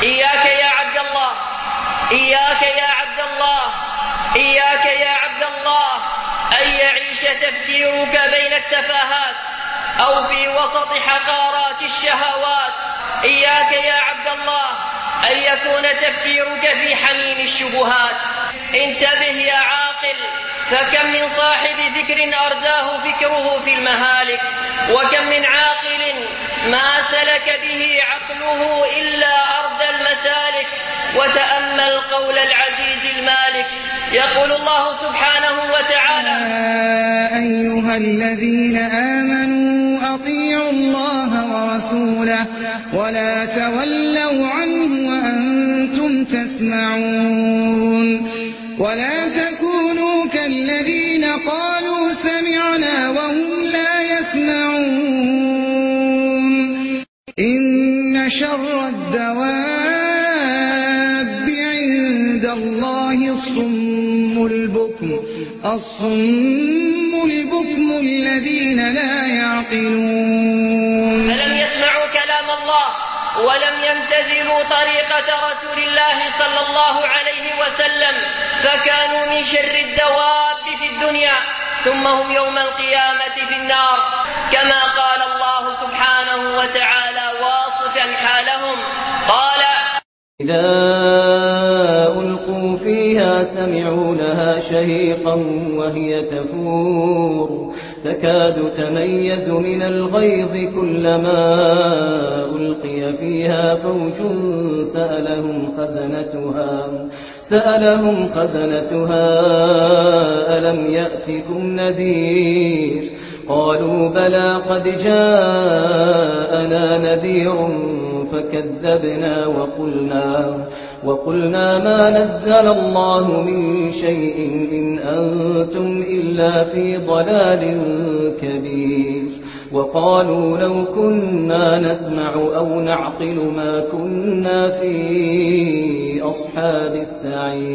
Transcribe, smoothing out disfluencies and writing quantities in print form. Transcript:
إياك يا عبد الله، إياك يا عبد الله، إياك يا عبد الله أن يعيش تفكيرك بين التفاهات أو في وسط حقارات الشهوات. إياك يا عبد الله أن يكون تفكيرك في حميم الشبهات. انتبه يا عاقل، فكم من صاحب فكر أرداه فكره في المهالك، وكم من عاقل ما سلك به عقله إلا أرض المسالك. وتأمل قول العزيز المالك، يقول الله سبحانه وتعالى: أيها الذين آمنوا أطيعوا الله ورسوله ولا تولوا عنه وأنتم تسمعون ولا تكونوا كالذين قالوا سمعنا وهم لا يسمعون. إن شر الدواب عند الله الصم البكم الذين لا يعقلون. فلم يسمعوا كلام الله ولم يمتثلوا طريقة رسول الله صلى الله عليه وسلم، فكانوا من شر الدواب في الدنيا، ثم هم يوم القيامة في النار، كما قال الله سبحانه وتعالى واصفا حالهم، قال: إذا ألقوا فيها سمعوا لها شهيقا وهي تفور تكاد تميز من الغيظ كلما ألقي فيها فوج سألهم خزنتها ألم يأتكم نذير؟ قالوا بلى قد جاءنا نذير فكذبنا وقلنا ما نزل الله من شيء إن أنتم إلا في ضلال كبير. وقالوا لو كنا نسمع أو نعقل ما كنا في أصحاب السعير.